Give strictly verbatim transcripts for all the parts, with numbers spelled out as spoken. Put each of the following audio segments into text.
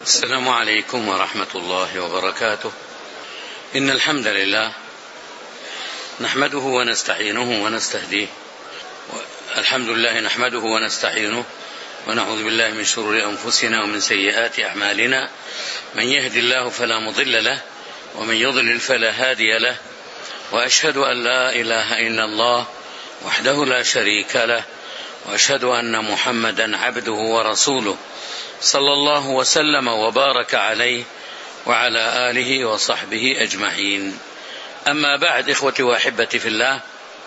السلام عليكم ورحمة الله وبركاته. إن الحمد لله نحمده ونستعينه ونستهديه. الحمد لله نحمده ونستعينه ونعوذ بالله من شرور أنفسنا ومن سيئات أعمالنا. من يهد الله فلا مضل له ومن يضلل فلا هادي له، وأشهد أن لا إله إلا الله وحده لا شريك له، وأشهد أن محمدا عبده ورسوله صلى الله وسلم وبارك عليه وعلى آله وصحبه أجمعين. أما بعد، إخوتي وأحبتي في الله،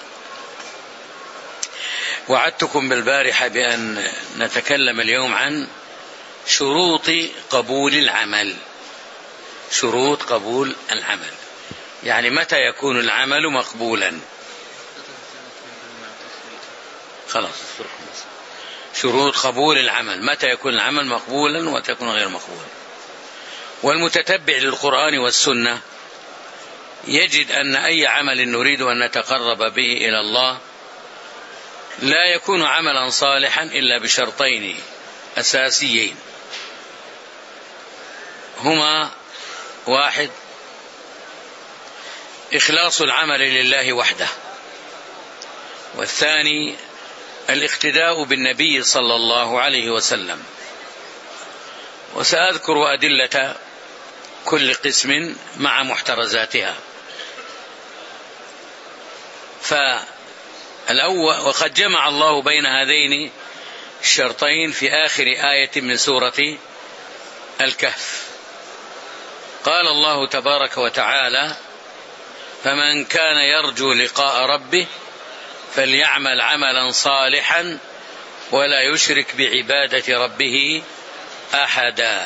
وعدتكم بالبارحة بأن نتكلم اليوم عن شروط قبول العمل. شروط قبول العمل يعني متى يكون العمل مقبولا. خلاص، شروط قبول العمل، متى يكون العمل مقبولا ومتى يكون غير مقبول. والمتتبع للقرآن والسنة يجد أن أي عمل نريد أن نتقرب به إلى الله لا يكون عملا صالحا إلا بشرطين أساسيين، هما: واحد، إخلاص العمل لله وحده، والثاني الاقتداء بالنبي صلى الله عليه وسلم. وسأذكر أدلة كل قسم مع محترزاتها. فالأول، وقد جمع الله بين هذين الشرطين في آخر آية من سورة الكهف. قال الله تبارك وتعالى: فمن كان يرجو لقاء ربه فليعمل عملا صالحا ولا يشرك بعبادة ربه أحدا.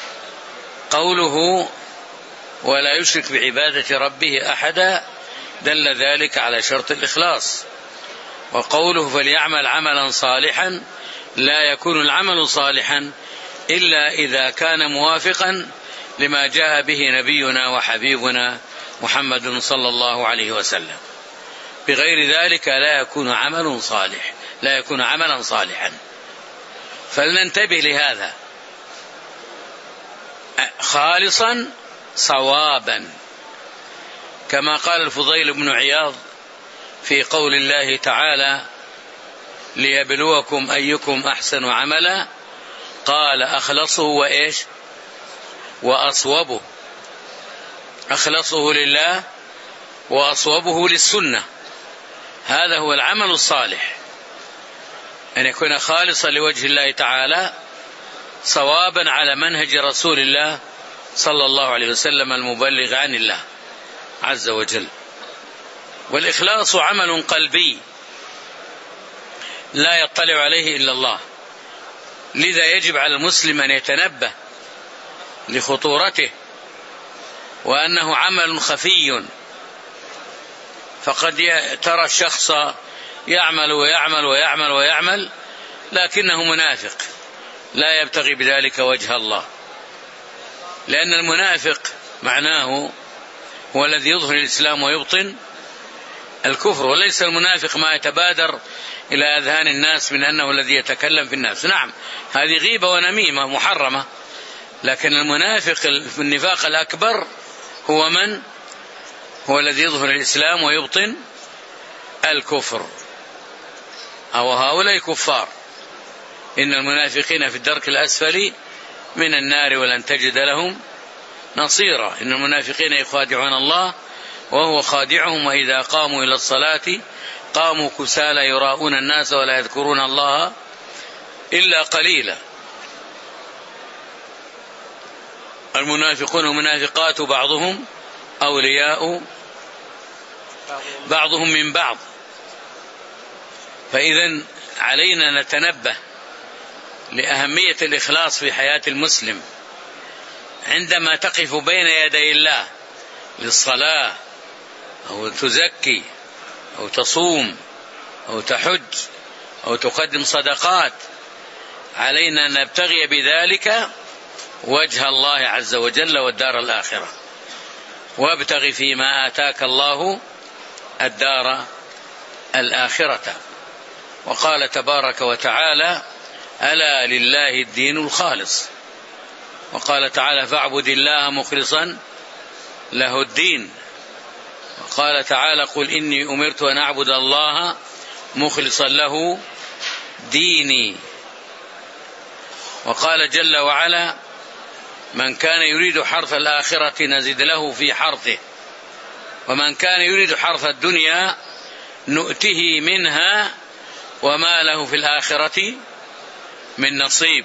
قوله ولا يشرك بعبادة ربه أحدا دل ذلك على شرط الإخلاص. وقوله فليعمل عملا صالحا لا يكون العمل صالحا إلا إذا كان موافقا لما جاء به نبينا وحبيبنا محمد صلى الله عليه وسلم. بغير ذلك لا يكون عمل صالح، لا يكون عملا صالحا. فلننتبه لهذا: خالصا صوابا، كما قال الفضيل بن عياض في قول الله تعالى: ليبلوكم أيكم أحسن عملا، قال: أخلصه وإيش وأصوبه. أخلصه لله وأصوبه للسنة. هذا هو العمل الصالح، أن يكون خالصا لوجه الله تعالى، صوابا على منهج رسول الله صلى الله عليه وسلم المبلغ عن الله عز وجل. والإخلاص عمل قلبي لا يطلع عليه إلا الله، لذا يجب على المسلم أن يتنبه لخطورته، وأنه عمل خفي. فقد ترى الشخص يعمل ويعمل ويعمل ويعمل لكنه منافق لا يبتغي بذلك وجه الله، لأن المنافق معناه هو الذي يظهر الإسلام ويبطن الكفر، وليس المنافق ما يتبادر إلى أذهان الناس من أنه الذي يتكلم في الناس. نعم، هذه غيبة ونميمة محرمة، لكن المنافق في النفاق الأكبر هو من؟ هو الذي يظهر الإسلام ويبطن الكفر، أو هؤلاء كفار. إن المنافقين في الدرك الأسفل من النار ولن تجد لهم نصيرا. إن المنافقين يخادعون الله وهو خادعهم، وإذا قاموا إلى الصلاة قاموا كسالى يراءون الناس ولا يذكرون الله إلا قليلا. المنافقون والمنافقات بعضهم أولياء بعضهم من بعض. فإذن علينا نتنبه لأهمية الإخلاص في حياة المسلم. عندما تقف بين يدي الله للصلاة أو تزكي أو تصوم أو تحج أو تقدم صدقات، علينا أن نبتغي بذلك وجه الله عز وجل والدار الآخرة. وابتغ فيما آتاك الله الدار الآخرة. وقال تبارك وتعالى: ألا لله الدين الخالص. وقال تعالى فاعبد الله مخلصا له الدين. وقال تعالى قل إني أمرت أن أعبد الله مخلصا له ديني. وقال جل وعلا من كان يريد حرث الآخرة نزد له في حرثه ومن كان يريد حرث الدنيا نؤته منها وما له في الآخرة من نصيب.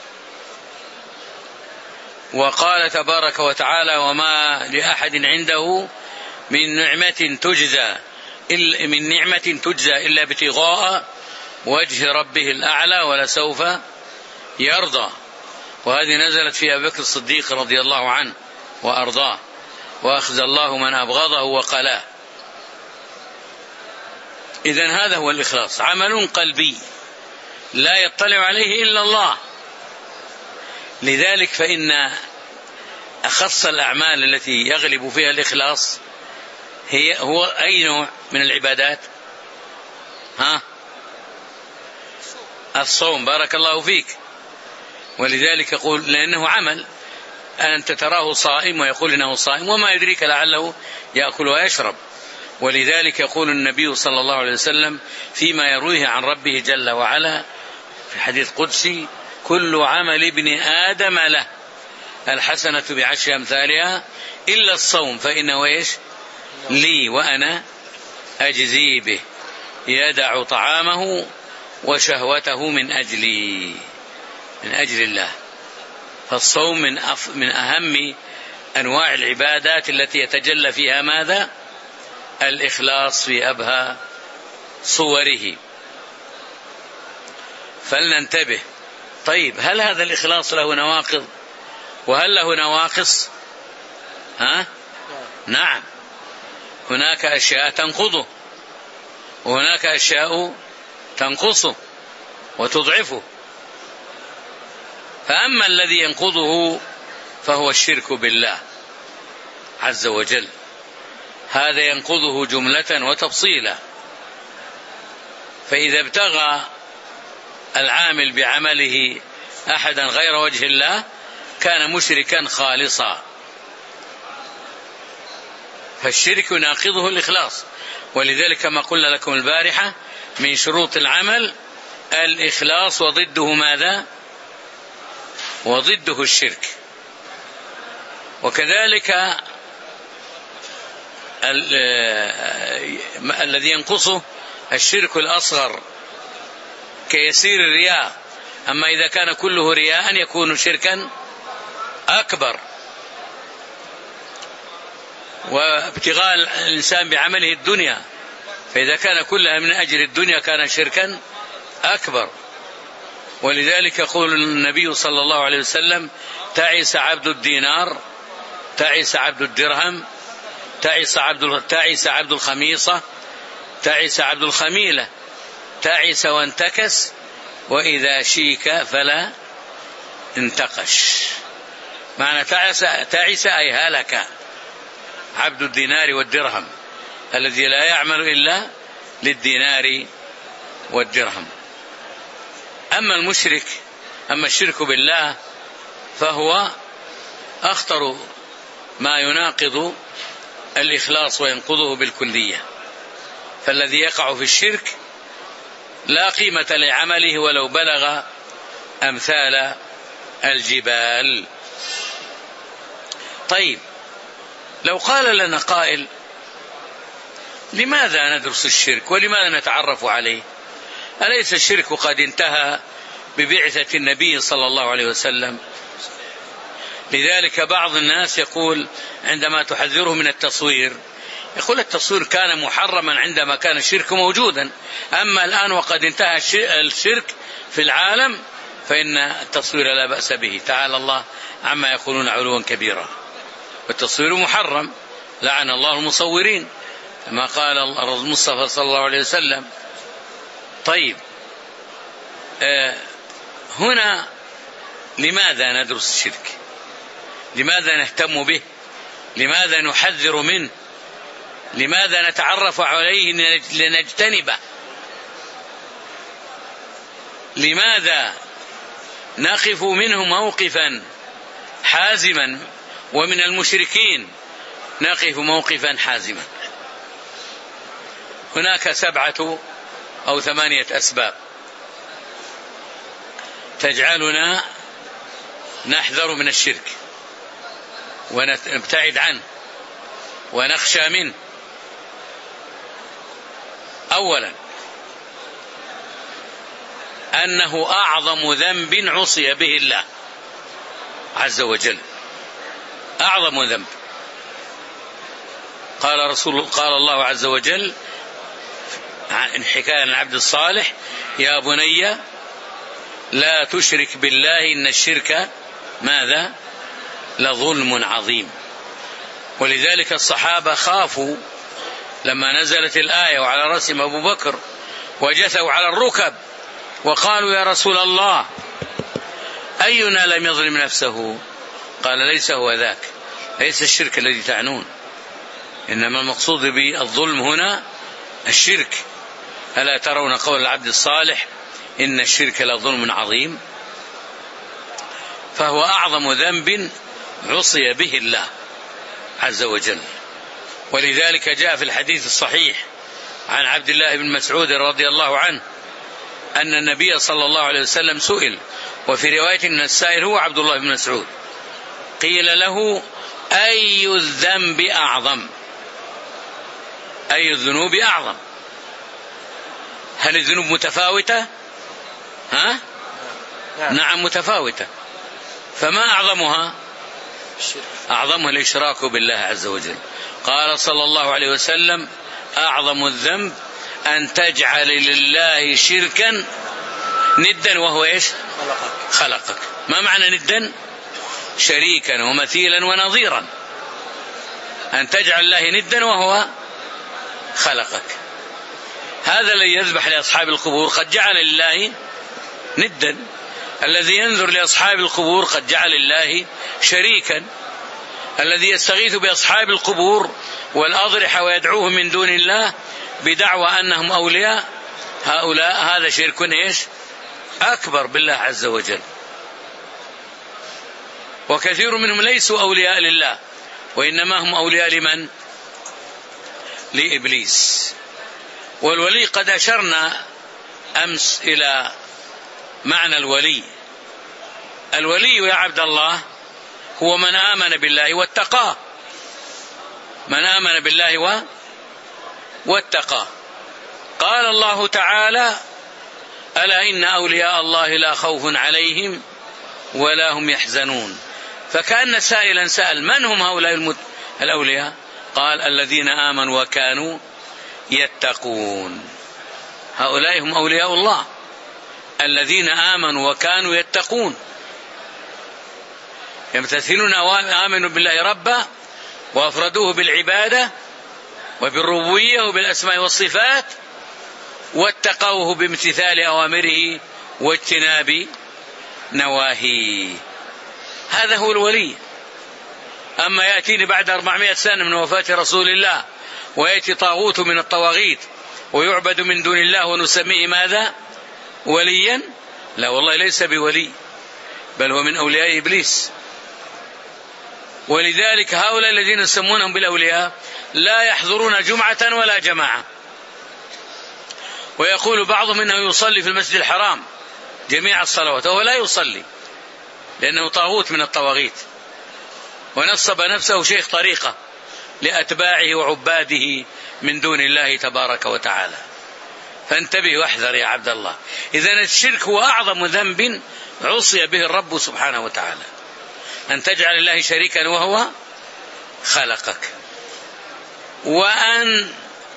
وقال تبارك وتعالى وما لأحد عنده من نعمة تجزى من نعمة تجزى إلا ابتغاء وجه ربه الأعلى ولسوف يرضى. وهذه نزلت في أبي بكر الصديق رضي الله عنه وأرضاه وأخذ الله من أبغضه وقلاه. إذن هذا هو الإخلاص، عمل قلبي لا يطلع عليه إلا الله. لذلك فإن أخص الأعمال التي يغلب فيها الإخلاص هي هو أي نوع من العبادات؟ ها؟ الصوم. بارك الله فيك. ولذلك يقول لأنه عمل، أنت تراه صائم ويقول إنه صائم وما يدريك لعله يأكل ويشرب. ولذلك يقول النبي صلى الله عليه وسلم فيما يرويه عن ربه جل وعلا في حديث قدسي كل عمل ابن آدم له الحسنة بعشر أمثالها إلا الصوم فإنه إيش لي وأنا أجزي به يدع طعامه وشهوته من أجلي من أجل الله. فالصوم من, أف من أهم أنواع العبادات التي يتجلى فيها ماذا؟ الإخلاص في أبهى صوره. فلننتبه. طيب هل هذا الإخلاص له نواقض وهل له نواقص؟ ها؟ نعم، هناك أشياء تنقضه وهناك أشياء تنقصه وتضعفه. فأما الذي ينقضه فهو الشرك بالله عز وجل، هذا ينقضه جملة وتفصيلا. فإذا ابتغى العامل بعمله أحدا غير وجه الله كان مشركا خالصا. فالشرك يناقضه الإخلاص. ولذلك كما قلنا لكم البارحة من شروط العمل الإخلاص وضده ماذا؟ وضده الشرك. وكذلك الذي ينقصه الشرك الأصغر كيسير الرياء. أما إذا كان كله رياء يكون شركا أكبر. وابتغاء الإنسان بعمله الدنيا فإذا كان كلها من أجل الدنيا كان شركا أكبر. ولذلك يقول النبي صلى الله عليه وسلم تعس عبد الدينار تعس عبد الدرهم تعس عبد تعس عبد الخميصة تعس عبد الخميلة تعس وانتكس وإذا شيك فلا انتقش. معنى تعس تعس أي هلك عبد الدينار والدرهم الذي لا يعمل إلا للدينار والدرهم. أما المشرك أما الشرك بالله فهو أخطر ما يناقض الإخلاص وينقضه بالكلية. فالذي يقع في الشرك لا قيمة لعمله ولو بلغ أمثال الجبال. طيب لو قال لنا قائل لماذا ندرس الشرك ولماذا نتعرف عليه؟ أليس الشرك قد انتهى ببعثة النبي صلى الله عليه وسلم؟ لذلك بعض الناس يقول عندما تحذره من التصوير يقول التصوير كان محرما عندما كان الشرك موجودا، أما الآن وقد انتهى الشرك في العالم فإن التصوير لا بأس به. تعالى الله عما يقولون علوا كبيرا. والتصوير محرم لعن الله المصورين كما قال المصطفى صلى الله عليه وسلم. طيب آه هنا لماذا ندرس الشرك؟ لماذا نهتم به؟ لماذا نحذر منه؟ لماذا نتعرف عليه لنجتنبه؟ لماذا نقف منه موقفا حازما، ومن المشركين نقف موقفا حازما. هناك سبعة أو ثمانية أسباب تجعلنا نحذر من الشرك ونبتعد عنه ونخشى منه. أولا أنه أعظم ذنب عصي به الله عز وجل، أعظم ذنب. قال رسول قال الله عز وجل حكاية عن العبد الصالح: يا بني لا تشرك بالله إن الشرك ماذا لظلم عظيم. ولذلك الصحابة خافوا لما نزلت الآية وعلى رأسهم أبو بكر وجثوا على الركب وقالوا: يا رسول الله أينا لم يظلم نفسه؟ قال: ليس هو ذاك، ليس الشرك الذي تعنون، إنما المقصود بالظلم هنا الشرك. ألا ترون قول العبد الصالح: إن الشرك لظلم عظيم؟ فهو أعظم ذنب عصي به الله عز وجل. ولذلك جاء في الحديث الصحيح عن عبد الله بن مسعود رضي الله عنه أن النبي صلى الله عليه وسلم سئل، وفي رواية من السائل هو عبد الله بن مسعود، قيل له: أي الذنب أعظم؟ أي الذنوب أعظم؟ هل الذنوب متفاوتة؟ ها؟ نعم متفاوتة. فما أعظمها؟ أعظمها الإشراك بالله عز وجل. قال صلى الله عليه وسلم: أعظم الذنب أن تجعل لله شركا ندا وهو إيش؟ خلقك. ما معنى ندا؟ شريكا ومثيلا ونظيرا. أن تجعل الله ندا وهو خلقك. هذا الذي يذبح لأصحاب القبور قد جعل لله ندا، الذي ينذر لأصحاب القبور قد جعل لله شريكا، الذي يستغيث بأصحاب القبور والأضرحة ويدعوهم من دون الله بدعوى أنهم أولياء، هؤلاء هذا شرك إيش؟ أكبر بالله عز وجل. وكثير منهم ليسوا أولياء لله، وإنما هم أولياء لمن؟ لإبليس. والولي قد أشرنا أمس إلى معنى الولي. الولي يا عبد الله هو من آمن بالله واتقاه، من آمن بالله و... واتقاه. قال الله تعالى: ألا إن أولياء الله لا خوف عليهم ولا هم يحزنون. فكأن سائلا سأل: من هم هؤلاء المت... الأولياء؟ قال: الذين آمنوا وكانوا يتقون. هؤلاء هم أولياء الله الذين آمنوا وكانوا يتقون، يمتثلون آمنوا بالله ربا وأفردوه بالعبادة وبالربوبية وبالأسماء والصفات، واتقوه بامتثال أوامره واجتناب نواهيه. هذا هو الولي. أما يأتيني بعد أربعمائة سنة من وفاة رسول الله ويأتي طاغوت من الطواغيت ويعبد من دون الله ونسميه ماذا؟ وليا؟ لا والله، ليس بولي، بل هو من أولياء إبليس. ولذلك هؤلاء الذين يسمونهم بالأولياء لا يحضرون جمعة ولا جماعة. ويقول بعضهم إنه يصلي في المسجد الحرام جميع الصلوات وهو لا يصلي، لأنه طاغوت من الطواغيت، ونصب نفسه شيخ طريقة لأتباعه وعباده من دون الله تبارك وتعالى. فانتبه واحذر يا عبد الله. إذن الشرك هو أعظم ذنب عصي به الرب سبحانه وتعالى، أن تجعل الله شريكا وهو خلقك، وأن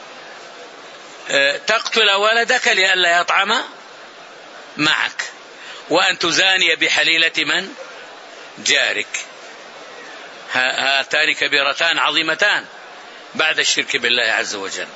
تقتل ولدك لئلا يطعم معك، وأن تزاني بحليلة من؟ جارك. هاتان كبيرتان عظيمتان بعد الشرك بالله عز وجل.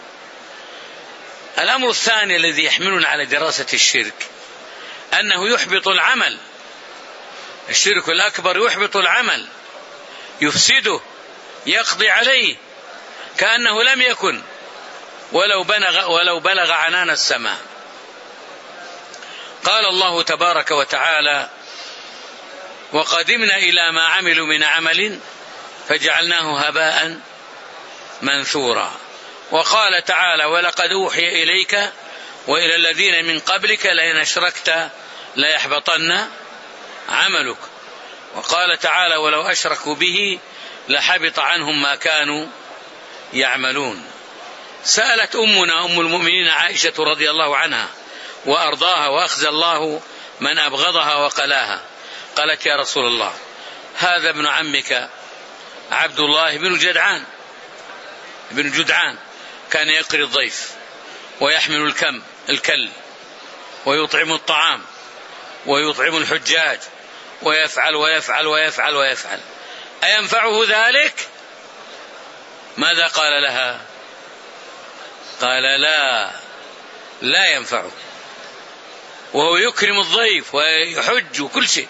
الأمر الثاني الذي يحملنا على دراسة الشرك أنه يحبط العمل. الشرك الأكبر يحبط العمل، يفسده، يقضي عليه كأنه لم يكن ولو بلغ, ولو بلغ عنان السماء. قال الله تبارك وتعالى: وقدمنا إلى ما عملوا من عمل فجعلناه هباء منثورا. وقال تعالى ولقد أوحي إليك وإلى الذين من قبلك لئن أشركت ليحبطن عملك. وقال تعالى ولو أشركوا به لحبط عنهم ما كانوا يعملون. سألت أمنا أم المؤمنين عائشة رضي الله عنها وأرضاها وأخزى الله من أبغضها وقلاها، قالت يا رسول الله هذا ابن عمك عبد الله بن جدعان بن جدعان كان يقري الضيف ويحمل الكم الكل ويطعم الطعام ويطعم الحجاج ويفعل ويفعل ويفعل ويفعل أينفعه ذلك؟ ماذا قال لها؟ قال لا لا ينفعه، وهو يكرم الضيف ويحج وكل شيء.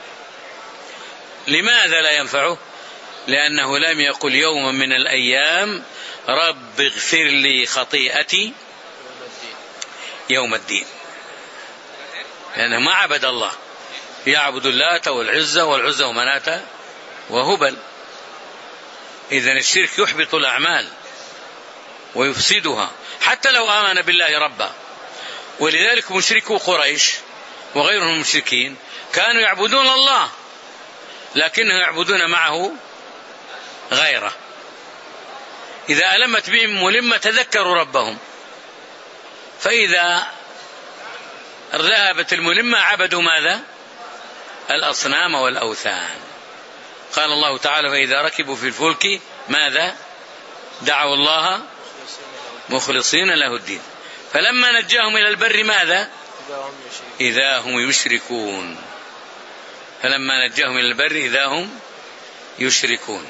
لماذا لا ينفعه؟ لأنه لم يقل يوما من الأيام رب اغفر لي خطيئتي يوم الدين، لأنه ما عبد الله، يعبد اللات والعزى والعزى ومناة وهبل. إذن الشرك يحبط الأعمال ويفسدها حتى لو آمن بالله ربا. ولذلك مشركو قريش وغيرهم المشركين كانوا يعبدون الله لكنهم يعبدون معه غيره. إذا ألمت بهم ملمة تذكروا ربهم، فإذا ذهبت الملمة عبدوا ماذا؟ الأصنام والأوثان. قال الله تعالى فإذا ركبوا في الفلك ماذا؟ دعوا الله مخلصين له الدين فلما نجاهم إلى البر ماذا؟ إذا هم يشركون. فلما نجاهم إلى البر إذا هم يشركون.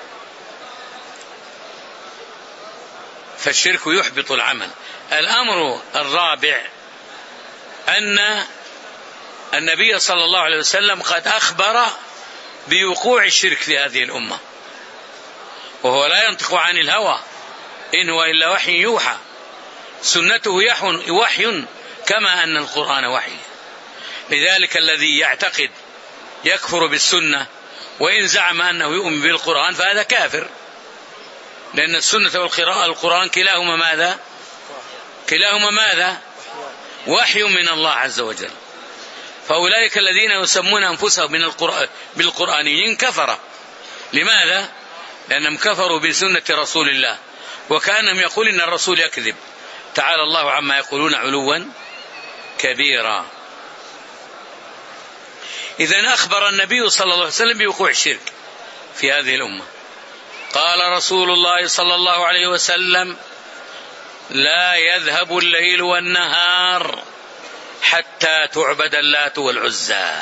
فالشرك يحبط العمل. الأمر الرابع أن النبي صلى الله عليه وسلم قد أخبر بوقوع الشرك في هذه الأمة، وهو لا ينطق عن الهوى إن هو إلا وحي يوحى، سنته وحي كما أن القرآن وحي. لذلك الذي يعتقد يكفر بالسنة وإن زعم أنه يؤمن بالقرآن فهذا كافر، لأن السنة والقراءة القرآن كلاهما ماذا؟ كلاهما ماذا؟ وحي من الله عز وجل. فأولئك الذين يسمون أنفسهم من القرآن بالقرآنيين كفرة. لماذا؟ لأنهم كفروا بسنة رسول الله، وكانهم يقول إن الرسول يكذب. تعالى الله عما يقولون علوا كبيرا. إذن أخبر النبي صلى الله عليه وسلم بوقوع الشرك في هذه الأمة. قال رسول الله صلى الله عليه وسلم لا يذهب الليل والنهار حتى تعبد اللات والعزى.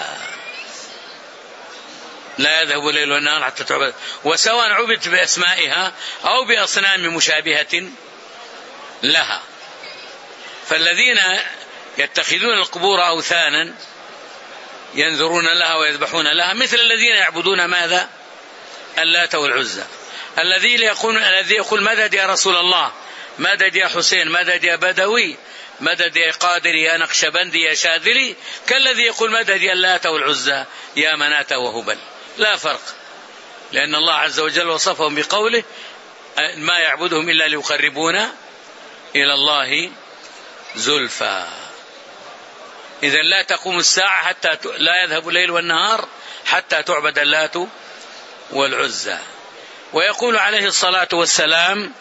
لا يذهب الليل والنهار حتى تعبد، وسواء عبدت بأسمائها أو بأصنام مشابهة لها. فالذين يتخذون القبور أوثانا ينذرون لها ويذبحون لها مثل الذين يعبدون ماذا؟ اللات والعزى. الذي يقول الذي يقول مدد يا رسول الله، مدد يا حسين، مدد يا بدوي، مدد يا قادري يا نقشبندي يا شاذلي، كالذي يقول مدد يا اللات والعزى يا مناة وهبل. لا فرق، لأن الله عز وجل وصفهم بقوله ما يعبدهم إلا ليقربونا إلى الله زلفى. إذن لا تقوم الساعة حتى ت... لا يذهب الليل والنهار حتى تعبد اللات والعزى. ويقول عليه الصلاة والسلام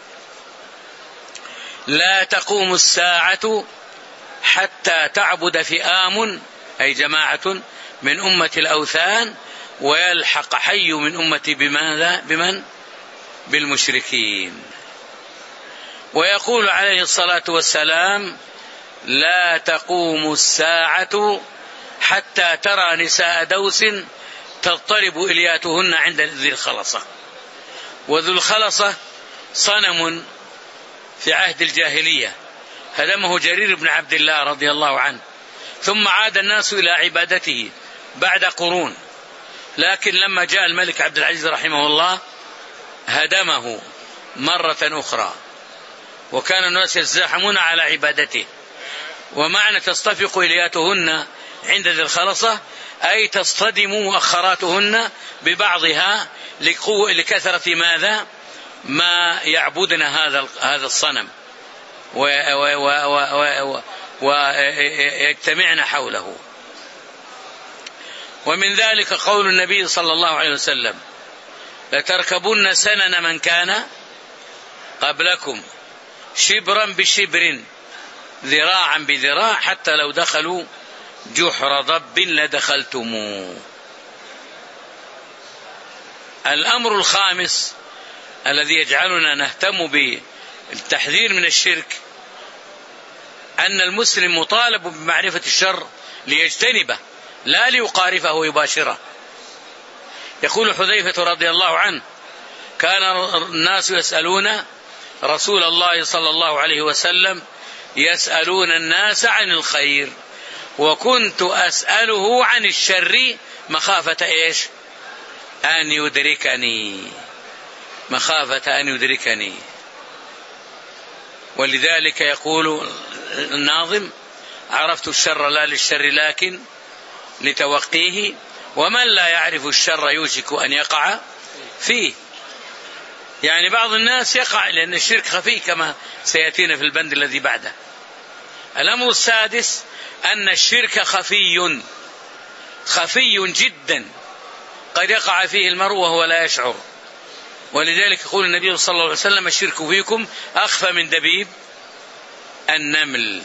لا تقوم الساعة حتى تعبد فئام أي جماعة من أمة الأوثان ويلحق حي من أمتي بماذا؟ بمن؟ بالمشركين. ويقول عليه الصلاة والسلام لا تقوم الساعة حتى ترى نساء دوس تضطرب إلياتهن عند ذي الخلصة. وذو الخلصة صنم في عهد الجاهلية هدمه جرير بن عبد الله رضي الله عنه، ثم عاد الناس إلى عبادته بعد قرون، لكن لما جاء الملك عبد العزيز رحمه الله هدمه مرة أخرى، وكان الناس يزاحمون على عبادته. ومعنى تصطفق إلياتهن عند ذي الخلصة أي تصطدم مؤخراتهن ببعضها لكثرة ماذا ما يعبدن هذا هذا الصنم ويجتمعن حوله. ومن ذلك قول النبي صلى الله عليه وسلم لتركبن سنن من كان قبلكم شبرا بشبر ذراعا بذراع حتى لو دخلوا جحر ضب لدخلتموه. الأمر الخامس الذي يجعلنا نهتم بالتحذير من الشرك أن المسلم مطالب بمعرفة الشر ليجتنبه لا ليقارفه ويباشره. يقول حذيفة رضي الله عنه كان الناس يسألون رسول الله صلى الله عليه وسلم يسألون الناس عن الخير وكنت أسأله عن الشر مخافة إيش أن يدركني مخافة أن يدركني. ولذلك يقول الناظم عرفت الشر لا للشر لكن لتوقيه ومن لا يعرف الشر يوشك أن يقع فيه. يعني بعض الناس يقع لأن الشرك خفي كما سيأتينا في البند الذي بعده. الأمر السادس أن الشرك خفي خفي جدا قد يقع فيه المرء وهو لا يشعر. ولذلك يقول النبي صلى الله عليه وسلم الشرك فيكم أخفى من دبيب النمل.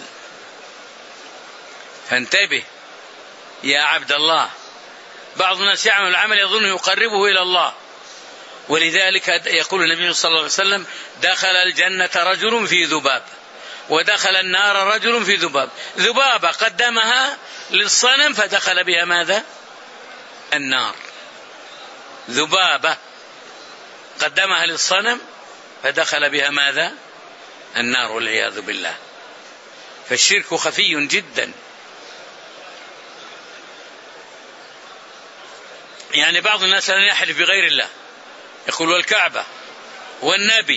فانتبه يا عبد الله. بعض الناس يعمل العمل يظن يقربه إلى الله. ولذلك يقول النبي صلى الله عليه وسلم دخل الجنة رجل في ذباب ودخل النار رجل في ذباب. ذبابة قدمها للصنم فدخل بها ماذا النار. ذبابة قدمها للصنم فدخل بها ماذا النار والعياذ بالله. فالشرك خفي جدا. يعني بعض الناس لا يحلف بغير الله يقول والكعبة والنبي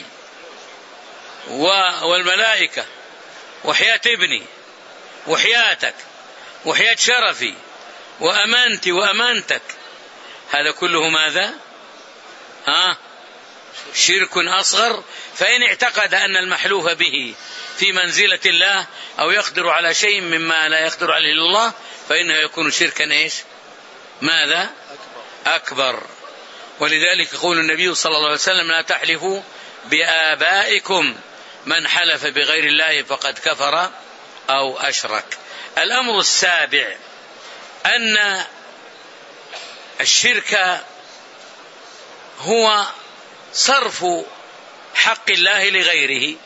والملائكة وحياة ابني وحياتك وحياة شرفي وأمانتي وأمانتك. هذا كله ماذا ها شرك أصغر. فإن اعتقد أن المحلوف به في منزلة الله أو يقدر على شيء مما لا يقدر عليه الله فإنه يكون شركا إيش ماذا أكبر. ولذلك يقول النبي صلى الله عليه وسلم لا تحلفوا بآبائكم من حلف بغير الله فقد كفر أو أشرك. الأمر السابع أن الشرك هو صرف حق الله لغيره.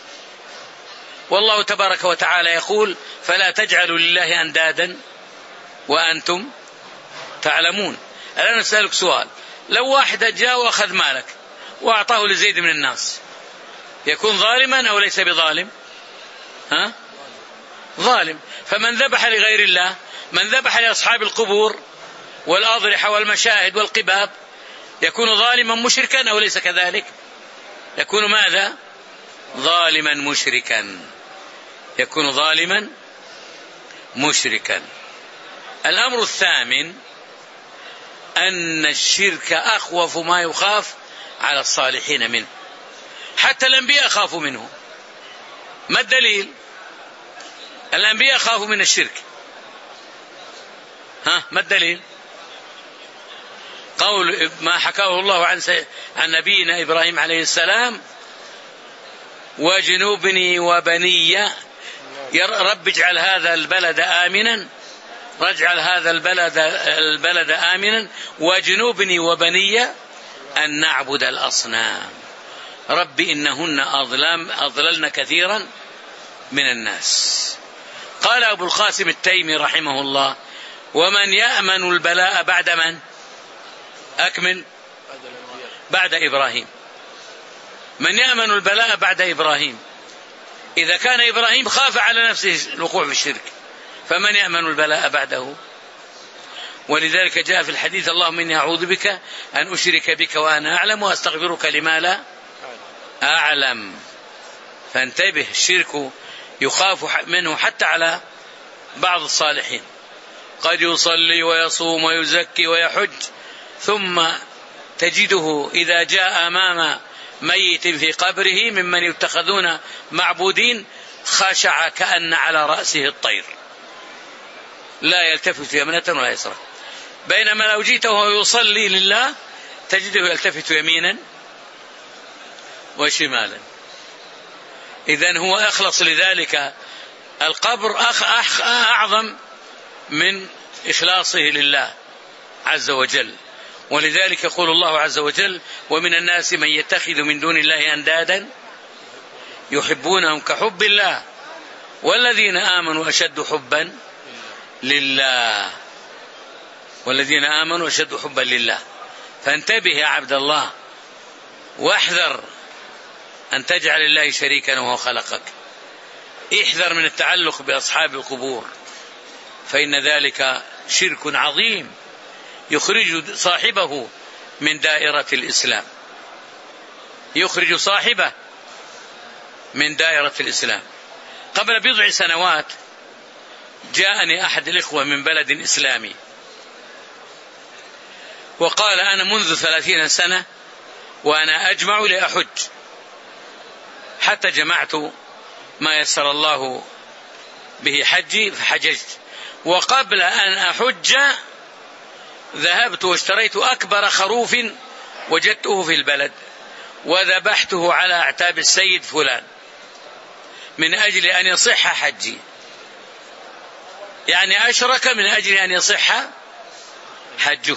والله تبارك وتعالى يقول فلا تجعلوا لله أندادا وأنتم تعلمون. الآن أسألك سؤال لو واحد جاء وأخذ مالك وأعطاه لزيد من الناس يكون ظالما أو ليس بظالم ها ظالم. فمن ذبح لغير الله من ذبح لأصحاب القبور والأضرحة والمشاهد والقباب يكون ظالما مشركا أو ليس كذلك يكون ماذا ظالما مشركا يكون ظالما مشركا. الأمر الثامن أن الشرك أخوف ما يخاف على الصالحين منه. حتى الأنبياء خافوا منه. ما الدليل؟ الأنبياء خافوا من الشرك. ها ما الدليل؟ قول ما حكاه الله عن عن نبينا إبراهيم عليه السلام وجنوبني وبني رب اجعل هذا البلد آمنا واجعل هذا البلد البلد آمنا وجنوبني وبني أن نعبد الأصنام رب إنهن أظلم أضللن كثيرا من الناس. قال أبو القاسم التيمي رحمه الله ومن يأمن البلاء بعد من أكمل بعد إبراهيم. من يأمن البلاء بعد إبراهيم؟ إذا كان إبراهيم خاف على نفسه الوقوع في الشرك فمن يأمن البلاء بعده؟ ولذلك جاء في الحديث اللهم إني أعوذ بك أن أشرك بك وأنا أعلم وأستغفرك لما لا أعلم. فانتبه الشرك يخاف منه حتى على بعض الصالحين. قد يصلي ويصوم ويزكي ويحج، ثم تجده إذا جاء أمام ميت في قبره ممن يتخذون معبودين خاشع كأن على رأسه الطير، لا يلتفت يمنة ولا يسرى. بينما لو جئت وهو يصلي لله تجده يلتفت يمينا وشمالا. إذن هو أخلص، لذلك القبر أخ أخ أعظم من إخلاصه لله عز وجل. ولذلك يقول الله عز وجل: ومن الناس من يتخذ من دون الله أندادا يحبونهم كحب الله والذين آمنوا أشد حبا لله والذين آمنوا أشد حبا لله. فانتبه يا عبد الله، واحذر أن تجعل الله شريكا وهو خلقك. احذر من التعلق بأصحاب القبور، فإن ذلك شرك عظيم يخرج صاحبه من دائرة الإسلام، يخرج صاحبه من دائرة الإسلام. قبل بضع سنوات جاءني أحد الإخوة من بلد إسلامي وقال: أنا منذ ثلاثين سنة وأنا أجمع لأحج، حتى جمعت ما يسر الله به حجي فحججت، وقبل أن أحج ذهبت واشتريت أكبر خروف وجدته في البلد وذبحته على أعتاب السيد فلان من أجل أن يصح حجي، يعني أشرك من أجل أن يصح حجه.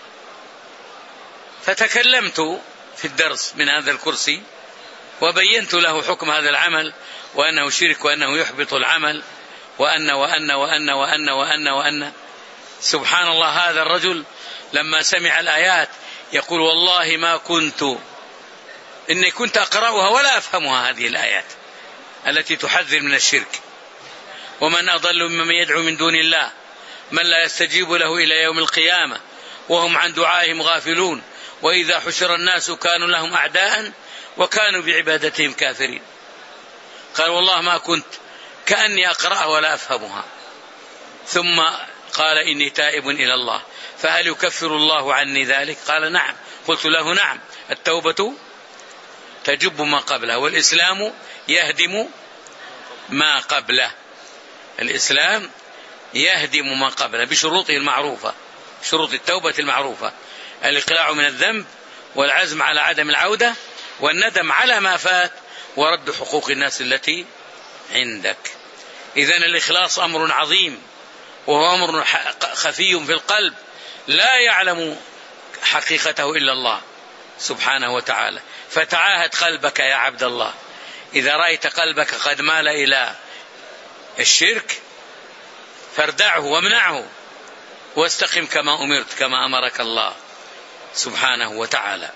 فتكلمت في الدرس من هذا الكرسي وبينت له حكم هذا العمل، وأنه شرك، وأنه يحبط العمل، وأن وأن وأن وأن وأن وأن. سبحان الله، هذا الرجل لما سمع الآيات يقول: والله ما كنت إني كنت أقرأها ولا أفهمها، هذه الآيات التي تحذر من الشرك. ومن أضل ممن يدعو من دون الله من لا يستجيب له إلى يوم القيامة وهم عن دعائهم غافلون، وإذا حشر الناس كانوا لهم أعداء وكانوا بعبادتهم كافرين. قال: والله ما كنت، كأني أقرأها ولا أفهمها. ثم قال: إني تائب إلى الله، فهل يكفر الله عني ذلك؟ قال: نعم. قلت له: نعم، التوبة تجب ما قبله، والإسلام يهدم ما قبله. الإسلام يهدم ما قبله بشروطه المعروفة، شروط التوبة المعروفة: الإقلاع من الذنب، والعزم على عدم العودة، والندم على ما فات، ورد حقوق الناس التي عندك. إذن الإخلاص أمر عظيم، وهو أمر خفي في القلب لا يعلم حقيقته إلا الله سبحانه وتعالى. فتعاهد قلبك يا عبد الله، إذا رأيت قلبك قد مال إلى الشرك فاردعه وامنعه، واستقم كما أمرت، كما أمرك الله سبحانه وتعالى.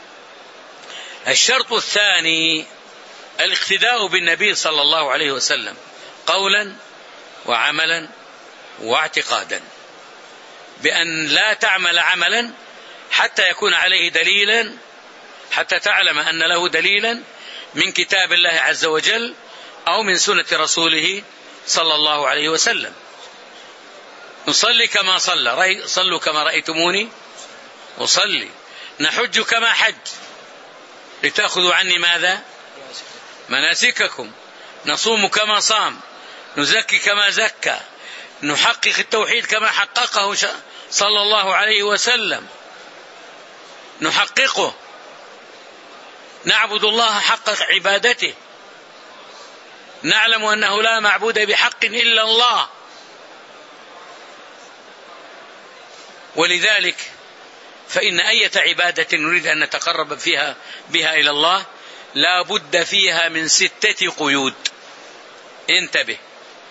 الشرط الثاني الاقتداء بالنبي صلى الله عليه وسلم قولا وعملا واعتقادا، بأن لا تعمل عملا حتى يكون عليه دليلا، حتى تعلم أن له دليلا من كتاب الله عز وجل أو من سنة رسوله صلى الله عليه وسلم. نصلي كما صلى، صلوا كما رأيتموني أصلي، نحج كما حج لتأخذوا عني ماذا؟ مناسككم، نصوم كما صام، نزكي كما زكى، نحقق التوحيد كما حققه صلى الله عليه وسلم، نحققه، نعبد الله حق عبادته، نعلم أنه لا معبود بحق إلا الله. ولذلك فإن أي عبادة نريد أن نتقرب فيها بها إلى الله لا بد فيها من ستة قيود. انتبه،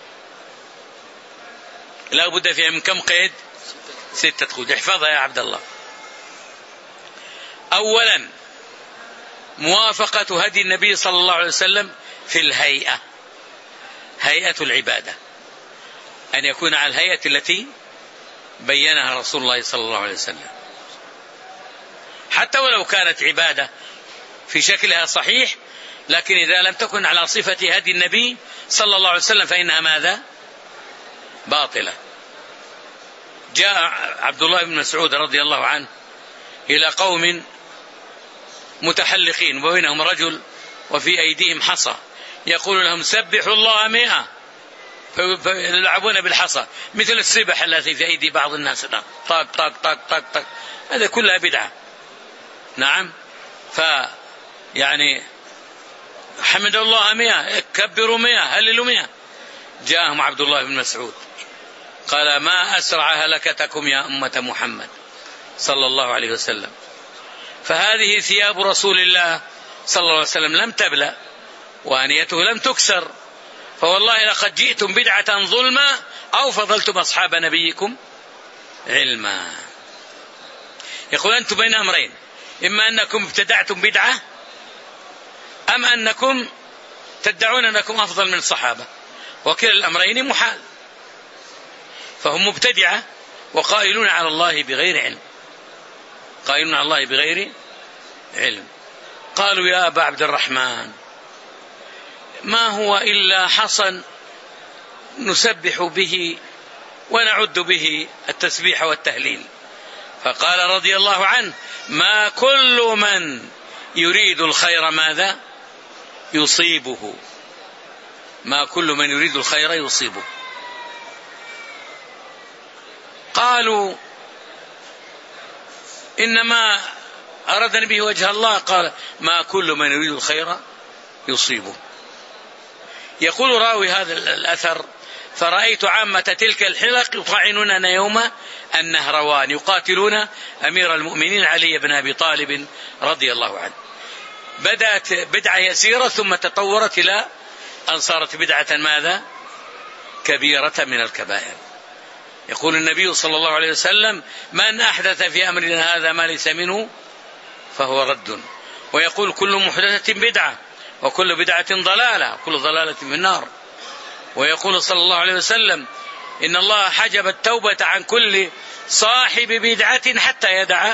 لا بد فيها من كم قيد؟ ستة قيود. احفظها يا عبد الله. أولا موافقة هدي النبي صلى الله عليه وسلم في الهيئة، هيئة العبادة، أن يكون على الهيئة التي بينها رسول الله صلى الله عليه وسلم، حتى ولو كانت عبادة في شكلها صحيح، لكن إذا لم تكن على صفة هدي النبي صلى الله عليه وسلم فإنها ماذا؟ باطلة. جاء عبد الله بن مسعود رضي الله عنه إلى قوم متحلقين وبينهم رجل وفي أيديهم حصى، يقول لهم سبحوا الله مئة، فيلعبون بالحصى مثل السبح التي في أيدي بعض الناس، طق طق طق طق طق، هذا كلها بدعة. نعم، فيعني حمد الله مئة، كبروا مئة، هللوا مئة. جاءهم عبد الله بن مسعود قال ما أسرع هلكتكم يا أمة محمد صلى الله عليه وسلم، فهذه ثياب رسول الله صلى الله عليه وسلم لم تبلى وآنيته لم تكسر، فوالله لقد جئتم بدعة ظلما أو فضلتم أصحاب نبيكم علما. يقول أنتم بين أمرين، إما أنكم ابتدعتم بدعة أم أنكم تدعون أنكم أفضل من الصحابة، وكلا الأمرين محال. فهم مبتدعة وقائلون على الله بغير علم، قائلون على الله بغير علم. قالوا يا أبا عبد الرحمن ما هو إلا حصى نسبح به ونعد به التسبيح والتهليل. فقال رضي الله عنه ما كل من يريد الخير ماذا يصيبه، ما كل من يريد الخير يصيبه. قالوا إنما أردنا به وجه الله، قال ما كل من يريد الخير يصيبه. يقول راوي هذا الأثر فرأيت عامة تلك الحلق يطعنوننا يوم النهروان يقاتلون أمير المؤمنين علي بن أبي طالب رضي الله عنه. بدأت بدعة يسيرة ثم تطورت إلى أن صارت بدعة ماذا كبيرة من الكبائر. يقول النبي صلى الله عليه وسلم من أحدث في أمرنا هذا ما ليس منه فهو رد. ويقول كل محدثة بدعة وكل بدعة ضلالة وكل ضلالة في النار. ويقول صلى الله عليه وسلم إن الله حجب التوبة عن كل صاحب بدعة حتى يدع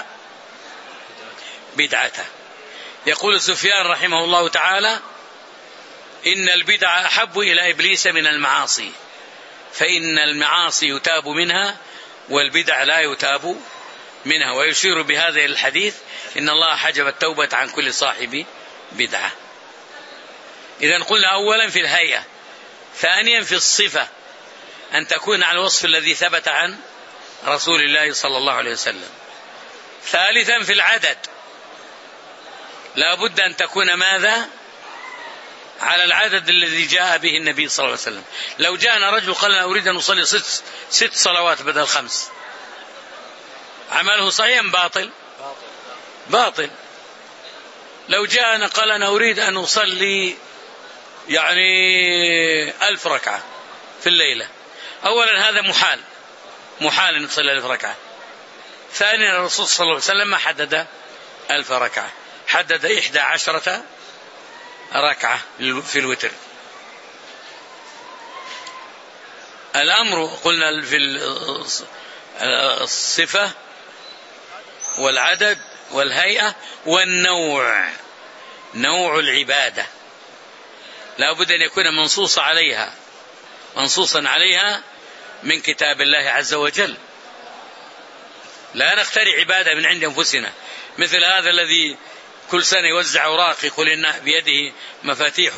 بدعته. يقول سفيان رحمه الله تعالى إن البدع أحب إلى إبليس من المعاصي، فإن المعاصي يتاب منها والبدع لا يتاب منها. ويشير بهذا الحديث إن الله حجب التوبة عن كل صاحب بدعة. إذن قلنا أولا في الهيئة، ثانيا في الصفة أن تكون على الوصف الذي ثبت عن رسول الله صلى الله عليه وسلم، ثالثا في العدد لا بد أن تكون ماذا على العدد الذي جاء به النبي صلى الله عليه وسلم. لو جاءنا رجل قال أنا أريد أن أصلي ست, ست صلوات بدل خمس، عمله صحيح باطل باطل. لو جاءنا قال أنا أريد أن أصلي يعني ألف ركعة في الليلة، أولا هذا محال محال أن يصلي ألف ركعة. ثانيا الرسول صلى الله عليه وسلم ما حدد ألف ركعة، حدد إحدى عشرة ركعة في الوتر. الأمر قلنا في الصفة والعدد والهيئة والنوع، نوع العبادة لا بد أن يكون منصوص عليها منصوصا عليها من كتاب الله عز وجل. لا نخترع عبادة من عند أنفسنا، مثل هذا الذي كل سنة يوزع أوراق يقول إن بيده مفاتيح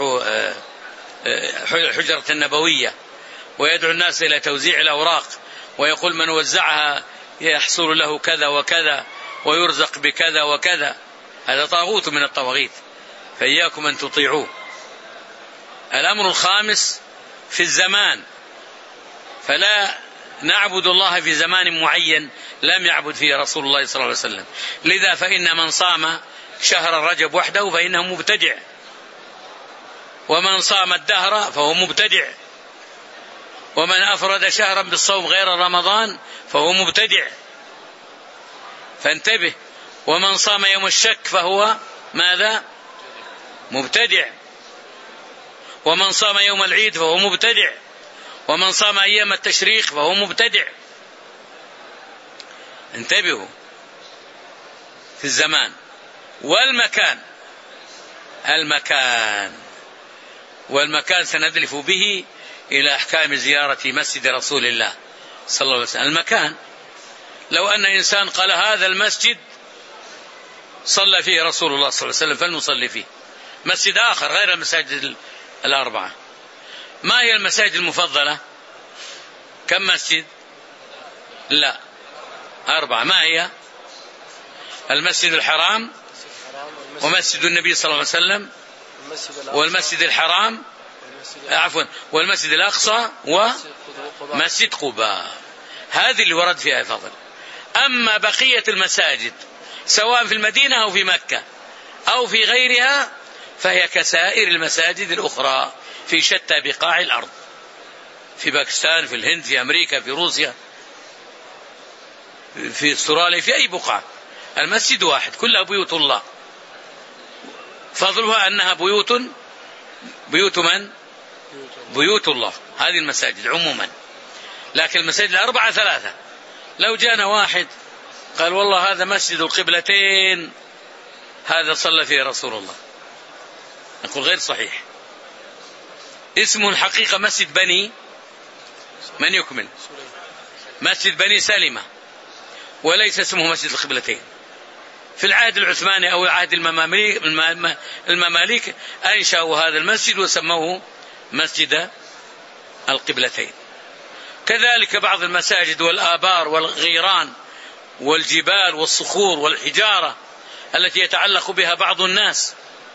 حجرة النبوية ويدعو الناس إلى توزيع الأوراق ويقول من وزعها يحصل له كذا وكذا ويرزق بكذا وكذا. هذا طاغوت من الطواغيت، فإياكم أن تطيعوه. الأمر الخامس في الزمان، فلا نعبد الله في زمان معين لم يعبد فيه رسول الله صلى الله عليه وسلم. لذا فإن من صام شهر رجب وحده فإنه مبتدع، ومن صام الدهر فهو مبتدع، ومن أفرد شهرا بالصوم غير رمضان فهو مبتدع، فانتبه. ومن صام يوم الشك فهو ماذا مبتدع، ومن صام يوم العيد فهو مبتدع، ومن صام أيام التشريق فهو مبتدع. انتبهوا في الزمان والمكان. المكان والمكان سندلف به إلى أحكام زيارة مسجد رسول الله صلى الله عليه وسلم. المكان لو أن إنسان قال هذا المسجد صلى فيه رسول الله صلى الله عليه وسلم فلنصلي فيه، مسجد آخر غير المساجد الأربعة. ما هي المساجد المفضلة؟ كم مسجد؟ لا، أربعة. ما هي؟ المسجد الحرام ومسجد النبي صلى الله عليه وسلم والمسجد الحرام عفوا والمسجد الأقصى ومسجد قباء. هذه اللي ورد فيها فضل. أما بقية المساجد سواء في المدينة أو في مكة أو في غيرها فهي كسائر المساجد الأخرى في شتى بقاع الأرض، في باكستان، في الهند، في أمريكا، في روسيا، في استراليا، في أي بقعة. المسجد واحد، كلها بيوت الله، فضلها أنها بيوت بيوت من؟ بيوت الله. هذه المساجد عموما. لكن المساجد الأربعة ثلاثة. لو جانا واحد قال والله هذا مسجد القبلتين هذا صلى فيه رسول الله، نقول غير صحيح. اسمه الحقيقة مسجد بني من يكمل مسجد بني سلمة، وليس اسمه مسجد القبلتين. في العهد العثماني أو عهد المماليك, المماليك أنشأوا هذا المسجد وسموه مسجد القبلتين. كذلك بعض المساجد والآبار والغيران والجبال والصخور والحجارة التي يتعلق بها بعض الناس،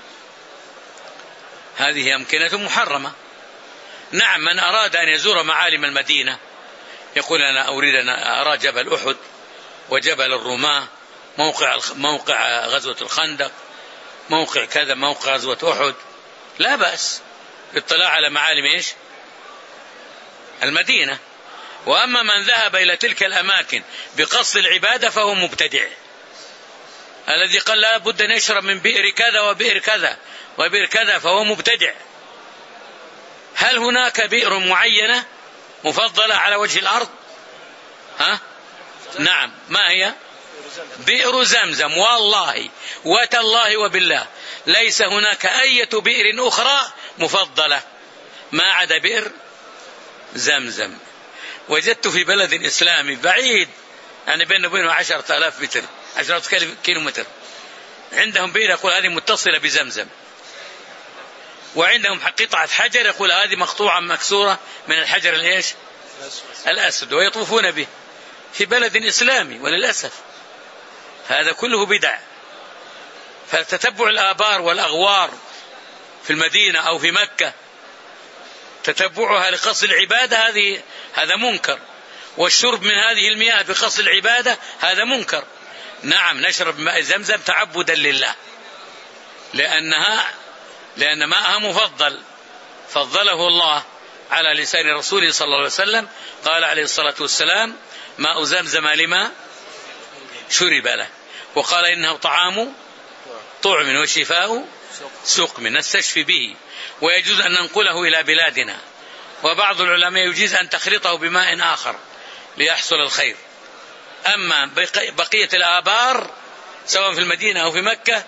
هذه أمكنة محرمة. نعم، من أراد أن يزور معالم المدينة يقول أنا أريد أن أرى جبل أحد وجبل الرماة، موقع موقع غزوة الخندق، موقع كذا، موقع غزوة أحد، لا بأس الاطلاع على معالم إيش؟ المدينة. وأما من ذهب إلى تلك الأماكن بقصد العبادة فهو مبتدع، الذي قال لا بد أن يشرب من بئر كذا وبئر كذا وبئر كذا فهو مبتدع. هل هناك بئر معينة مفضلة على وجه الأرض؟ ها؟ نعم. ما هي؟ بئر زمزم. والله وتالله وبالله ليس هناك أي بئر أخرى مفضلة ما عدا بئر زمزم. وجدت في بلد إسلامي بعيد، يعني بينه وبينه عشرة آلاف متر، عشرة كيلو متر، عندهم بئر يقول هذه متصلة بزمزم، وعندهم قطعة حجر يقول هذه مقطوعة مكسورة من الحجر الإيش؟ الأسود، ويطوفون به في بلد إسلامي. وللأسف هذا كله بدع. فتتبع الآبار والأغوار في المدينة أو في مكة تتبعها لقصد العبادة هذه هذا منكر، والشرب من هذه المياه بقصد العبادة هذا منكر. نعم، نشرب ماء زمزم تعبدا لله، لأنها لأن ماءها مفضل، فضله الله على لسان رسوله صلى الله عليه وسلم. قال عليه الصلاة والسلام ماء زمزم لما شرب له، وقال إنه طعام طعم وشفاء سقم نستشفي به، ويجوز أن ننقله إلى بلادنا. وبعض العلماء يجيز أن تخلطه بماء آخر ليحصل الخير. أما بقية الآبار سواء في المدينة أو في مكة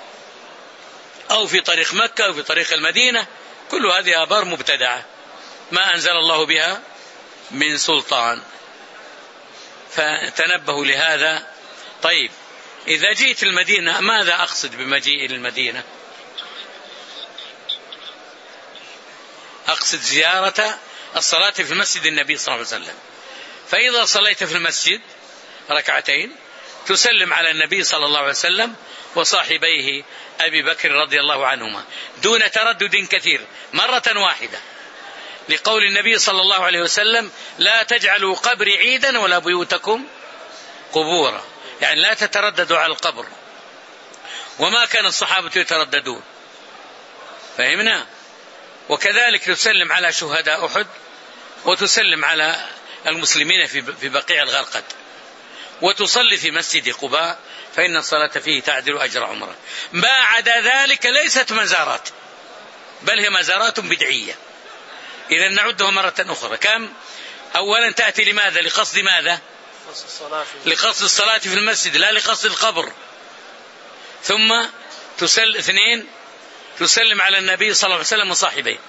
أو في طريق مكة أو في طريق المدينة كل هذه آبار مبتدعة ما أنزل الله بها من سلطان، فتنبهوا لهذا. طيب، إذا جئت المدينة ماذا أقصد بمجيء المدينة؟ أقصد زيارة الصلاة في مسجد النبي صلى الله عليه وسلم. فإذا صليت في المسجد ركعتين تسلم على النبي صلى الله عليه وسلم وصاحبيه أبي بكر رضي الله عنهما دون تردد كثير مرة واحدة، لقول النبي صلى الله عليه وسلم لا تجعلوا قبري عيدا ولا بيوتكم قبورا، يعني لا تترددوا على القبر. وما كان الصحابة يترددون، فهمنا؟ وكذلك تسلم على شهداء أحد، وتسلم على المسلمين في بقيع الغرقد، وتصلي في مسجد قباء فإن الصلاة فيه تعدل أجر عمره. ما عدا ذلك ليست مزارات، بل هي مزارات بدعية. إذا نعدها مرة أخرى. كم؟ أولا تأتي لماذا؟ لقصد ماذا؟ لقصد الصلاة في المسجد لا لقصد القبر. ثم تسل اثنين تسلم على النبي صلى الله عليه وسلم وصاحبيه.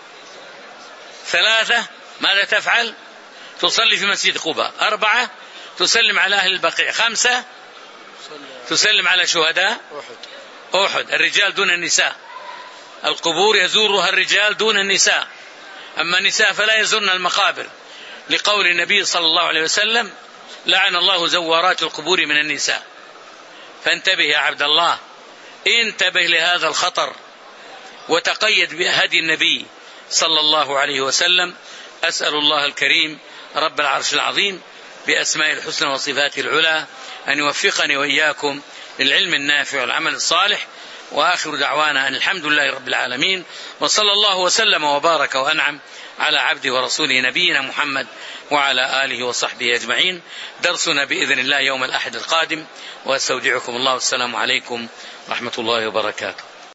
ثلاثة ماذا تفعل؟ تصلي في مسجد قباء. أربعة تسلم على أهل البقيع. خمسة تسلم على شهداء أحد. الرجال دون النساء، القبور يزورها الرجال دون النساء، أما النساء فلا يزورن المقابر، لقول النبي صلى الله عليه وسلم لعن الله زوارات القبور من النساء. فانتبه يا عبد الله، انتبه لهذا الخطر وتقيد بهدي النبي صلى الله عليه وسلم. أسأل الله الكريم رب العرش العظيم بأسماء الحسنى وصفاته العلى أن يوفقني وإياكم للعلم النافع والعمل الصالح. وآخر دعوانا أن الحمد لله رب العالمين، وصلى الله وسلم وبارك وأنعم على عبده ورسوله نبينا محمد وعلى آله وصحبه أجمعين. درسنا بإذن الله يوم الأحد القادم، وأستودعكم الله والسلام عليكم ورحمة الله وبركاته.